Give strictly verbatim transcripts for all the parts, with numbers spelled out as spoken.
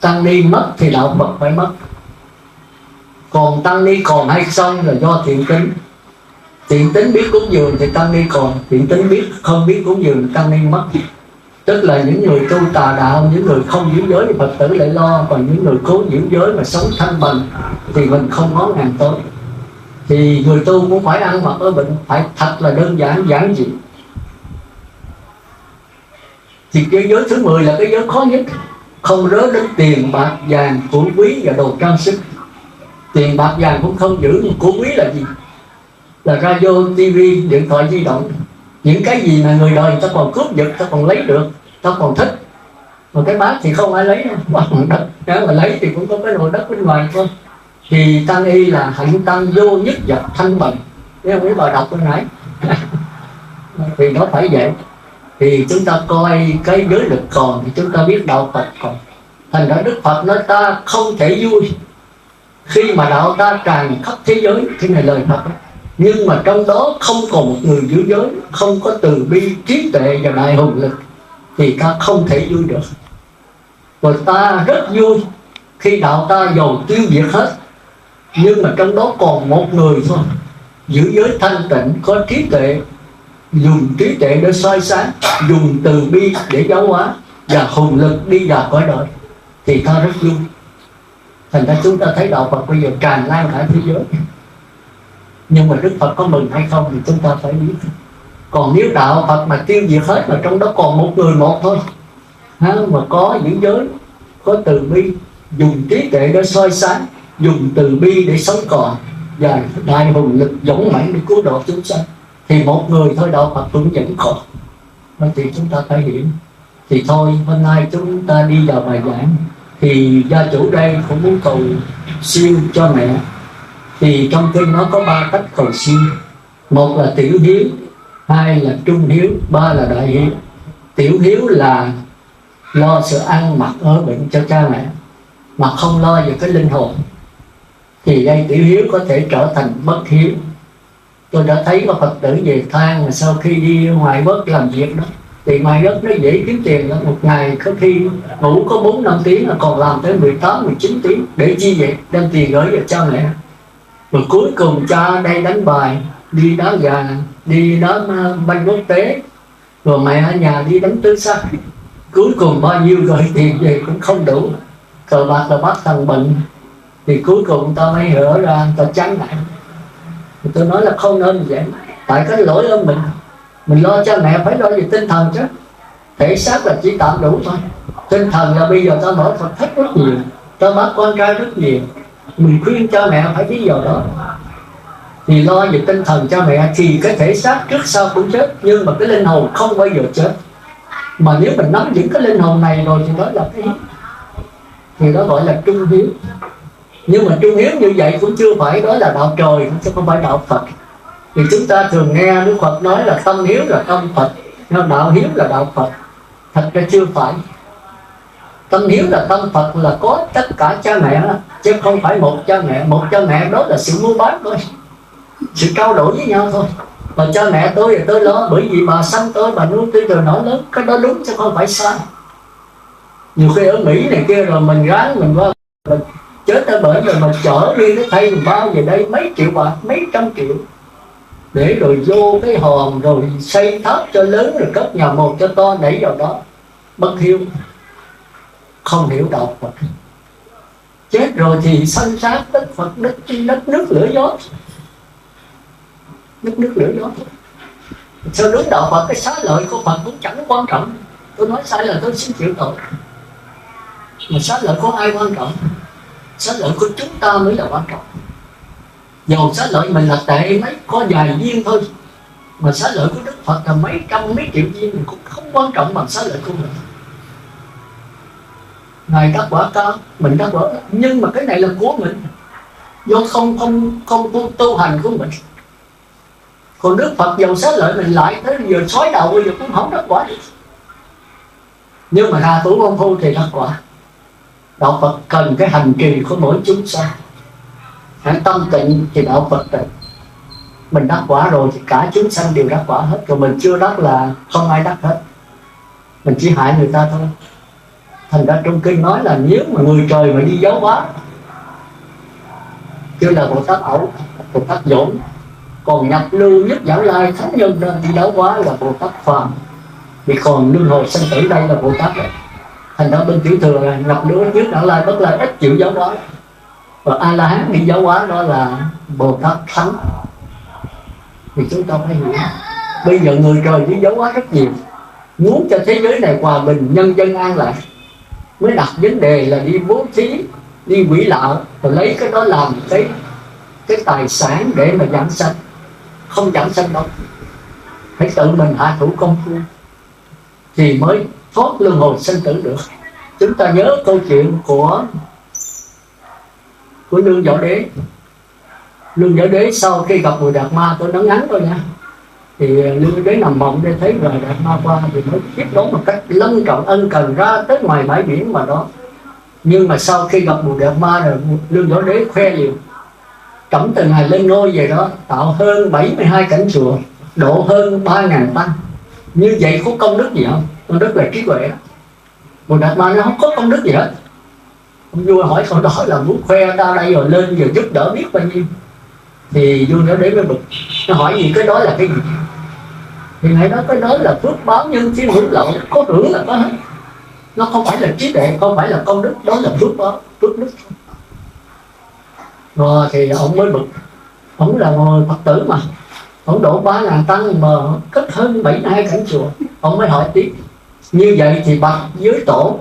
tăng ni mất thì đạo Phật phải mất. Còn tăng ni còn hay không là do thiện tính. Thiện tính biết cúng dường thì tăng ni còn, thiện tính biết không biết cúng dường thì tăng ni mất. Tức là những người tu tà đạo, những người không giữ giới thì Phật tử lại lo, còn những người cố giữ giới mà sống thanh bằng thì mình không ngó ngàng tới. Thì người tu cũng phải ăn mặc ở bệnh, phải thật là đơn giản giản dị. Thì cái giới thứ mười là cái giới khó nhất, không rớ đến tiền bạc vàng của quý và đồ trang sức. Tiền bạc vàng cũng không giữ, nhưng của quý là gì? Là radio, tivi, điện thoại di động. Những cái gì mà người đời ta còn cướp giật, ta còn lấy được, ta còn thích. Mà cái bát thì không ai lấy đâu, bằng đất. Nếu mà lấy thì cũng có cái nồi đất bên ngoài thôi. Thì tăng y là hạnh tăng vô nhất vật thanh bần. Nếu không biết bà đọc bên nãy thì nó phải vậy. Thì chúng ta coi cái giới lực còn thì chúng ta biết đạo Phật còn. Thành ra Đức Phật nói ta không thể vui khi mà đạo ta tràn khắp thế giới. Cái này lời Phật đó. Nhưng mà trong đó không còn một người giữ giới, không có từ bi, trí tuệ và đại hùng lực thì ta không thể vui được. Rồi ta rất vui khi đạo ta dầu tiêu diệt hết, nhưng mà trong đó còn một người thôi giữ giới thanh tịnh, có trí tuệ, dùng trí tuệ để soi sáng, dùng từ bi để giáo hóa và hùng lực đi vào cõi đời thì ta rất vui. Thành ra chúng ta thấy đạo Phật bây giờ tràn lan cả thế giới. Nhưng mà Đức Phật có mừng hay không thì chúng ta phải biết. Còn nếu đạo Phật mà tiêu diệt hết mà trong đó còn một người một thôi, ha, mà có giữ giới, có từ bi, dùng trí tuệ để soi sáng, dùng từ bi để sống còn và đại hùng lực dũng mãnh để cứu độ chúng sanh, thì một người thôi đạo Phật cũng vẫn còn. Thì chúng ta phải hiểu. Thì thôi hôm nay chúng ta đi vào bài giảng. Thì gia chủ đây cũng muốn cầu siêu cho mẹ. Thì trong kinh nó có ba cách cầu siêu. Một là tiểu hiếu, hai là trung hiếu, ba là đại hiếu. Tiểu hiếu là lo sự ăn mặc ở bệnh cho cha mẹ mà không lo về cái linh hồn, thì đây tiểu hiếu có thể trở thành bất hiếu. Tôi đã thấy có Phật tử về than mà sau khi đi ngoài bớt làm việc đó, thì ngoài đất nó dễ kiếm tiền lắm. Một ngày có khi ngủ có bốn năm tiếng là còn làm tới mười tám, mười chín tiếng. Để chi vậy? Đem tiền gửi về cha mẹ. Rồi cuối cùng cha đây đánh bài, đi đá gà, đi đá banh quốc tế, rồi mẹ ở nhà đi đánh tứ sắc. Cuối cùng bao nhiêu gửi tiền về cũng không đủ. Cờ bạc là bắt thằng bệnh. Thì cuối cùng ta mới hở ra, ta chán lại. Tôi nói là không nên vậy. Tại cái lỗi ở mình. Mình lo cho mẹ phải lo về tinh thần chứ. Thể xác là chỉ tạm đủ thôi. Tinh thần là bây giờ ta mở Phật thích rất nhiều, ta bắt con trai rất nhiều. Mình khuyên cho mẹ phải biết vào đó. Thì lo về tinh thần cho mẹ thì cái thể xác trước sau cũng chết, nhưng mà cái linh hồn không bao giờ chết. Mà nếu mình nắm vững cái linh hồn này rồi thì đó là cái hiếu, thì đó gọi là trung hiếu. Nhưng mà trung hiếu như vậy cũng chưa phải đó là đạo trời, chứ không phải đạo Phật. Thì chúng ta thường nghe Đức Phật nói là tâm hiếu là tâm Phật, nhưng đạo hiếu là đạo Phật. Thật ra chưa phải. Tâm hiếu là tâm Phật là có tất cả cha mẹ, chứ không phải một cha mẹ. Một cha mẹ đó là sự mua bán thôi, sự trao đổi với nhau thôi. Mà cha mẹ tôi thì tôi lo, bởi vì bà sanh tôi, bà nuôi tôi từ nhỏ lớn. Cái đó đúng chứ không phải sai. Nhiều khi ở Mỹ này kia rồi mình ráng mình qua mình chết ở bệnh rồi mình chở đi cái thay mình bao về đây mấy triệu bạc, mấy trăm triệu, để rồi vô cái hòm rồi xây tháp cho lớn, rồi cất nhà một cho to đẩy vào đó. Bất hiếu, không hiểu đạo Phật. Chết rồi thì sanh sát đất Phật, đất, đất nước lửa gió, đất nước lửa gió. Sao đúng đạo Phật cái xá lợi của Phật cũng chẳng quan trọng. Tôi nói sai là tôi xin chịu tội. Mà xá lợi của ai quan trọng? Xá lợi của chúng ta mới là quan trọng. Dầu xá lợi mình là tệ mấy, có vài viên thôi, mà xá lợi của Đức Phật là mấy trăm mấy triệu viên, cũng không quan trọng bằng xá lợi của mình. Ngài đắc quả cao, mình đắc quả, nhưng mà cái này là của mình, do không không không tu, tu hành của mình. Còn Đức Phật dầu xá lợi mình lại tới giờ sói đầu bây giờ cũng không đắc quả. Nhưng mà ra tuổi công phu thì đắc quả. Đạo Phật cần cái hành trì của mỗi chúng sanh. Hãy tâm tịnh thì đạo Phật tịnh. Mình đắc quả rồi thì cả chúng sanh đều đắc quả hết. Còn mình chưa đắc là không ai đắc hết. Mình chỉ hại người ta thôi. Thành ra trong kinh nói là nếu mà người trời mà đi giáo hóa, kêu là Bồ Tát Ẩu, Bồ Tát Dỗn. Còn nhập lưu nhất Giảng Lai thánh nhân đó, đi giáo hóa là Bồ Tát Phàm. Vì còn luân hồi sanh tử đây là Bồ Tát đấy. Thành ra bên tiểu thừa là nhập lưu nhất Giảng Lai bất lai ít chịu giáo hóa. Và A La Hán đi giáo hóa đó là Bồ Tát Thánh. Thì chúng ta phải hiểu, bây giờ người trời đi giáo hóa rất nhiều, muốn cho thế giới này hòa bình, nhân dân an lạc, mới đặt vấn đề là đi bố thí, đi quỷ lạo, rồi lấy cái đó làm cái cái tài sản để mà giảng sanh. Không giảng sanh đâu, phải tự mình hạ thủ công phu thì mới thoát luân hồi sinh tử được. Chúng ta nhớ câu chuyện của của Lương Võ Đế. Lương Võ Đế sau khi gặp Bồ Đạt Ma, tôi nói ngắn thôi nha, thì Lương Võ Đế nằm mộng để thấy Bồ Đạt Ma qua thì mới tiếp đón một cách lân trọng ân cần ra tới ngoài bãi biển mà đó. Nhưng mà sau khi gặp Bồ Đạt Ma rồi, Lương Võ Đế khoe liều, trẫm từ ngày lên ngôi về đó tạo hơn bảy mươi hai cảnh chùa, độ hơn ba ngàn tăng. Như vậy có công đức gì không? Công đức là trí tuệ. Bồ Đạt Ma nó không có công đức gì hết. Ông vua hỏi câu đó là muốn khoe ra đây rồi lên giờ giúp đỡ biết bao nhiêu. Thì vua nó đến mới bực, nó hỏi gì cái đó là cái gì? Thì ngài nói cái đó là phước báo nhân thiên hưởng lậu, có hưởng là có hết. Nó không phải là trí tuệ, không phải là công đức, đó là phước báo, phước đức. Rồi thì ông mới bực, ông là người Phật tử mà, ông độ ba ngàn tăng mà cất hơn bảy mươi hai cảnh chùa. Ông mới hỏi tiếp, như vậy thì bạch với tổ,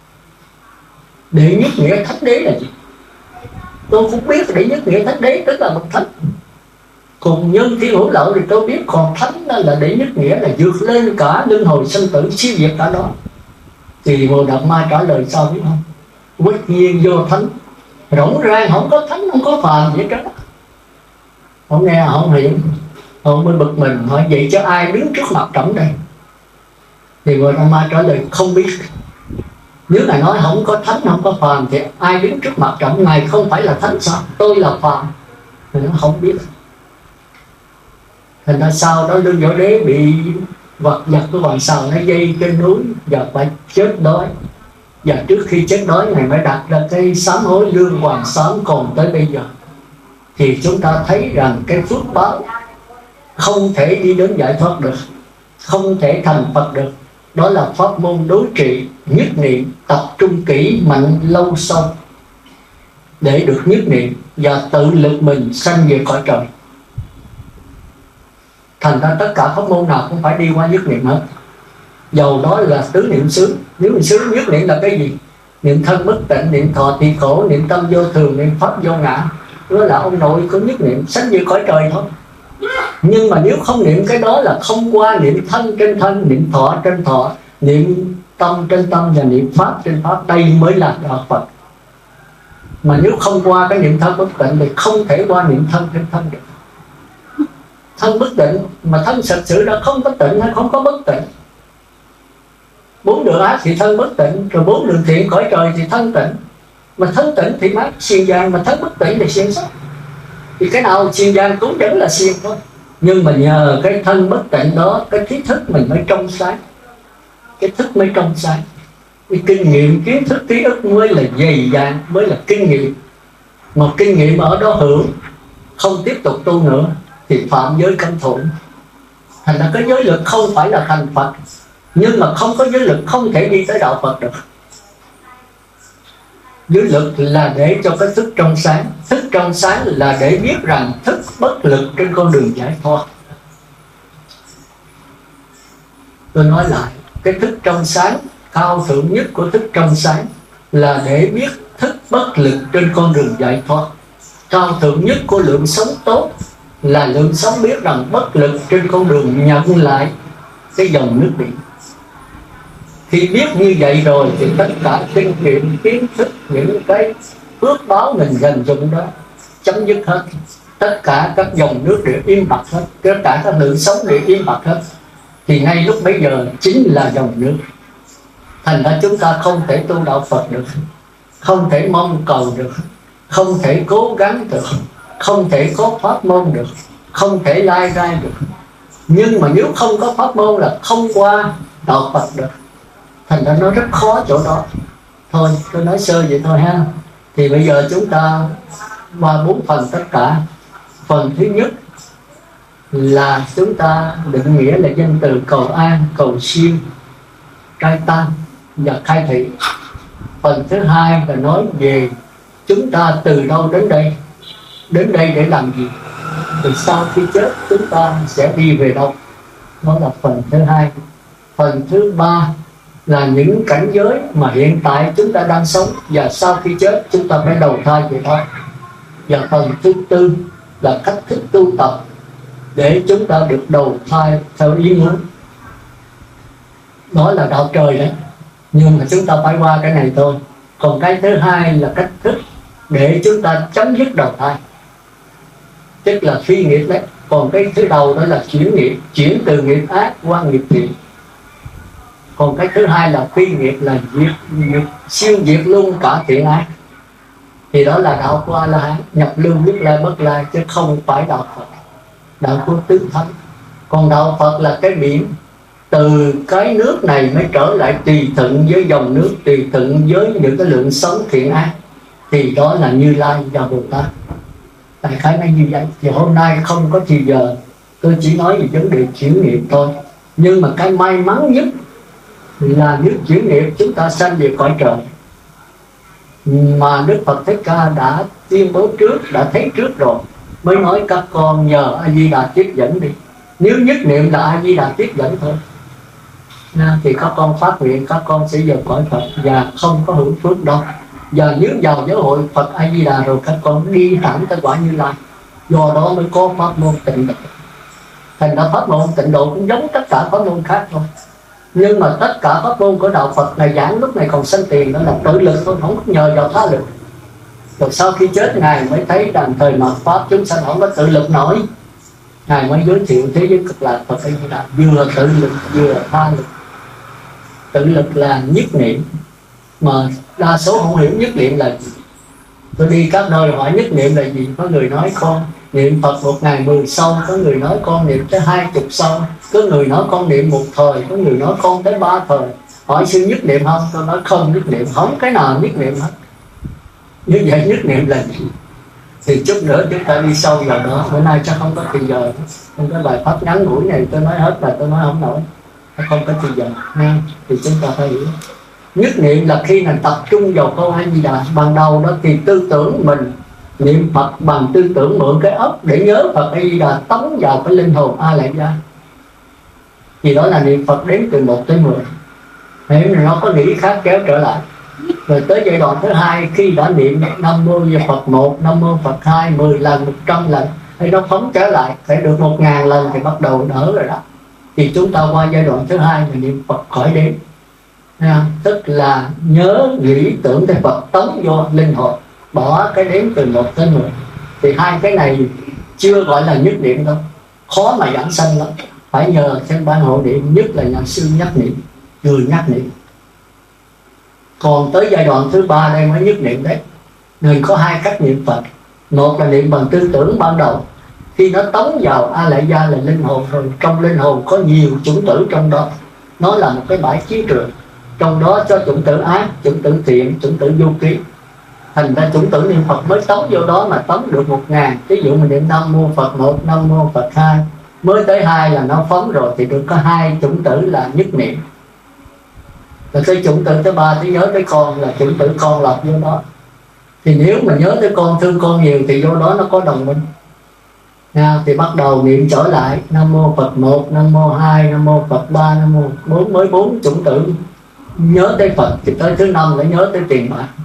đệ nhất nghĩa thánh đế là gì? Tôi cũng biết đệ nhất nghĩa thánh đế tức là bậc thánh. Cùng nhân thiên hữu lậu thì tôi biết, còn thánh là đệ nhất nghĩa là vượt lên cả luân hồi sinh tử, siêu việt cả đó. Thì Bồ Đạt Ma trả lời sao biết không? Quyết nhiên vô thánh, rỗng rang không có thánh không có phàm gì hết. Không nghe không hiểu, ông mới bực mình hỏi vậy cho ai đứng trước mặt trẫm đây? Thì Bồ Đạt Ma trả lời không biết. Nếu ngài nói không có thánh không có phàm thì ai đứng trước mặt trẫm? Ngài không phải là thánh sao? Tôi là phàm. Thì nó không biết. Thành ra sau đó Lương Võ Đế bị vật vật của hoàng sào nó dây trên núi và phải chết đói. Và trước khi chết đói ngài mới đặt ra cái sám hối lương hoàng sám còn tới bây giờ. Thì chúng ta thấy rằng cái phước báo không thể đi đến giải thoát được, không thể thành Phật được. Đó là pháp môn đối trị, nhất niệm, tập trung kỹ, mạnh, lâu sâu để được nhất niệm và tự lực mình sanh về cõi trời. Thành ra tất cả pháp môn nào cũng phải đi qua nhất niệm hết. Dầu đó là tứ niệm xứ. Nếu mình xứ nhất niệm là cái gì? Niệm thân bất tịnh, niệm thọ tỳ khổ, niệm tâm vô thường, niệm pháp vô ngã. Đó là ông nội có nhất niệm sanh về cõi trời thôi. Nhưng mà nếu không niệm cái đó là không qua niệm thân trên thân, niệm thọ trên thọ, niệm tâm trên tâm và niệm pháp trên pháp. Đây mới là đạo Phật. Mà nếu không qua cái niệm thân bất tịnh thì không thể qua niệm thân trên thân được. Thân bất tịnh mà thân thật sự đã không bất tịnh hay không có bất tịnh. Bốn đường ác thì thân bất tịnh, rồi bốn đường thiện cõi trời thì thân tịnh. Mà thân tịnh thì mát xiên giang, mà thân bất tịnh thì xiên sắc. Thì cái nào xiên giang cũng vẫn là xiên thôi. Nhưng mà nhờ cái thân bất tịnh đó, cái trí thức mình mới trong sáng, cái thức mới trong sáng, cái kinh nghiệm, kiến thức, ký ức mới là dày dạn, mới là kinh nghiệm. Mà kinh nghiệm ở đó hưởng, không tiếp tục tu nữa thì phạm giới cấm thuận. Thành ra cái giới lực không phải là thành Phật, nhưng mà không có giới lực không thể đi tới đạo Phật được. Giới lực là để cho cái thức trong sáng. Thức trong sáng là để biết rằng thức bất lực trên con đường giải thoát. Tôi nói lại, cái thức trong sáng, cao thượng nhất của thức trong sáng là để biết thức bất lực trên con đường giải thoát. Cao thượng nhất của lượng sống tốt là lượng sống biết rằng bất lực trên con đường nhận lại cái dòng nước biển. Khi biết như vậy rồi thì tất cả kinh nghiệm, kiến thức, những cái phước báo mình dành dụng đó chấm dứt hết. Tất cả các dòng nước đều im bặt hết, tất cả các lượng sống đều im bặt hết. Thì ngay lúc bấy giờ chính là dòng nước. Thành ra chúng ta không thể tu đạo Phật được, không thể mong cầu được, không thể cố gắng được, không thể có pháp môn được, không thể lai rai được. Nhưng mà nếu không có pháp môn là không qua đạo Phật được. Thành ra nó rất khó chỗ đó. Thôi tôi nói sơ vậy thôi ha. Thì bây giờ chúng ta qua bốn phần tất cả. Phần thứ nhất là chúng ta định nghĩa là danh từ cầu an, cầu siêu, cai tăng và khai thị. Phần thứ hai là nói về chúng ta từ đâu đến đây, đến đây để làm gì, từ sau khi chết chúng ta sẽ đi về đâu. Đó là phần thứ hai. Phần thứ ba là những cảnh giới mà hiện tại chúng ta đang sống và sau khi chết chúng ta phải đầu thai về đó. Và phần thứ tư là cách thức tu tập để chúng ta được đầu thai theo ý muốn. Đó là đạo trời đấy, nhưng mà chúng ta phải qua cái này thôi. Còn cái thứ hai là cách thức để chúng ta chấm dứt đầu thai, tức là phi nghiệp đấy. Còn cái thứ đầu đó là chuyển nghiệp, chuyển từ nghiệp ác qua nghiệp thiện. Còn cái thứ hai là phi nghiệp, là diệt, diệt, siêu diệt luôn cả thiện ác. Thì đó là đạo của A-la-hán, nhập lưu nhất lai bất lai, chứ không phải đạo Phật, đạo của tứ thánh. Còn đạo Phật là cái biển, từ cái nước này mới trở lại tùy thuận với dòng nước, tùy thuận với những cái lượng sống thiện ác. Thì đó là Như Lai và Bồ Tát. Đại khái nó như vậy. Thì hôm nay không có thì giờ, tôi chỉ nói về vấn đề chuyển nghiệp thôi. Nhưng mà cái may mắn nhất là nước chuyển nghiệp chúng ta sanh về cõi trời, mà Đức Phật Thích Ca đã tuyên bố trước, đã thấy trước rồi, mới nói các con nhờ A Di Đà tiếp dẫn đi. Nếu nhất niệm là A Di Đà tiếp dẫn thôi, thì các con phát nguyện các con sẽ vào cõi Phật và không có hưởng phước đâu. Và nếu vào giáo hội Phật A Di Đà rồi các con đi thẳng tới quả Như Lai. Do đó mới có pháp môn tịnh độ. Thành ra pháp môn tịnh độ cũng giống tất cả pháp môn khác thôi. Nhưng mà tất cả pháp môn của đạo Phật này giảng lúc này còn sanh tiền, đó là tự lực thôi, không có nhờ vào tha lực. Rồi sau khi chết Ngài mới thấy rằng thời mạt pháp chúng sanh không có tự lực nổi, Ngài mới giới thiệu thế giới cực lạc Phật A Di Đà, vừa tự lực vừa tha lực. Tự lực là nhất niệm, mà đa số không hiểu nhất niệm là gì. Tôi đi các nơi hỏi nhất niệm là gì, có người nói con niệm Phật một ngày mười sâu, có người nói con niệm tới hai chục sâu, có người nói con niệm một thời, có người nói con tới ba thời. Hỏi sư nhất niệm không? Tôi nói không nhất niệm, không cái nào nhất niệm hết. Như vậy nhất niệm là gì? Thì chút nữa chúng ta đi sâu vào đó. Bữa nay chắc không có thời giờ, không có bài pháp ngắn ngủi này tôi nói hết là tôi nói không nổi, không có thời giờ ha. Thì chúng ta phải hiểu nhất niệm là khi mình tập trung vào câu A Di Đà. Ban đầu đó thì tư tưởng mình niệm Phật bằng tư tưởng, mượn cái óc để nhớ Phật A Di Đà, tống vào cái linh hồn A Lại Gia. Thì đó là niệm Phật đếm từ một tới mười. Nếu nó có nghĩ khác kéo trở lại. Rồi tới giai đoạn thứ hai, khi đã niệm Nam Mô Phật một, Nam Mô Phật hai, mười lần, một trăm lần, thì nó phóng trở lại, phải được một ngàn lần thì bắt đầu đỡ rồi đó. Thì chúng ta qua giai đoạn thứ hai là niệm Phật khỏi đếm. À, tức là nhớ nghĩ tưởng tới Phật, tống vô linh hồn, bỏ cái đếm từ một tới mười. Thì hai cái này chưa gọi là nhất niệm đâu, khó mà giảng sanh lắm. Phải nhờ trên ban hộ niệm, nhất là nhà sư nhắc niệm, người nhắc niệm. Còn tới giai đoạn thứ ba đây mới nhất niệm đấy. Người có hai cách niệm Phật. Một là niệm bằng tư tưởng ban đầu, khi nó tống vào A Lại Gia là linh hồn rồi. Trong linh hồn có nhiều chủng tử trong đó, nó là một cái bãi chiến trường. Trong đó cho chủng tử ác, chủng tử thiện, chủng tử vô ký. Thành ra chủng tử niệm Phật mới tống vô đó mà tống được một ngàn. Ví dụ mình niệm Nam Mô Phật một, Nam Mô Phật hai, mới tới hai là nó phóng rồi, thì được có hai chủng tử là nhất niệm. Rồi tới chủng tử thứ ba, tới nhớ tới con là chủng tử con lọt vô đó. Thì nếu mà nhớ tới con, thương con nhiều thì vô đó nó có đồng minh. Nha, thì bắt đầu niệm trở lại Nam Mô Phật một, Nam Mô hai, Nam Mô Phật ba, Nam Mô bốn, mới bốn chủng tử nhớ tới Phật. Thì tới thứ năm lại nhớ tới tiền bạc.